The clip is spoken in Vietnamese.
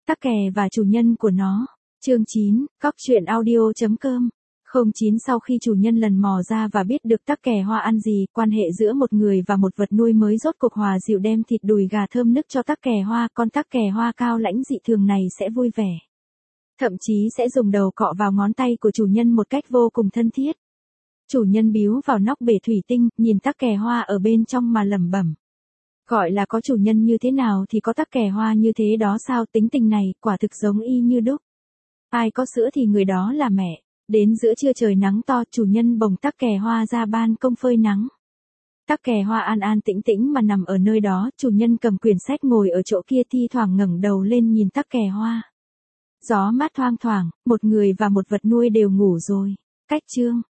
tắc kè và chủ nhân của nó. Chương 9, Cóc truyện audio.com 09 Sau khi chủ nhân lần mò ra và biết được tắc kè hoa ăn gì, quan hệ giữa một người và một vật nuôi mới rốt cuộc hòa dịu, đem thịt đùi gà thơm nức cho tắc kè hoa. Con tắc kè hoa cao lãnh dị thường này sẽ vui vẻ. Thậm chí sẽ dùng đầu cọ vào ngón tay của chủ nhân một cách vô cùng thân thiết. Chủ nhân biếu vào nóc bể thủy tinh, nhìn tắc kè hoa ở bên trong mà lẩm bẩm. Gọi là có chủ nhân như thế nào thì có tắc kè hoa như thế đó sao, tính tình này, quả thực giống y như đúc. Ai có sữa thì người đó là mẹ. Đến giữa trưa trời nắng to, chủ nhân bồng tắc kè hoa ra ban công phơi nắng. Tắc kè hoa an an tĩnh tĩnh mà nằm ở nơi đó, chủ nhân cầm quyển sách ngồi ở chỗ kia, thi thoảng ngẩng đầu lên nhìn tắc kè hoa. Gió mát thoang thoảng, một người và một vật nuôi đều ngủ rồi. Cách chương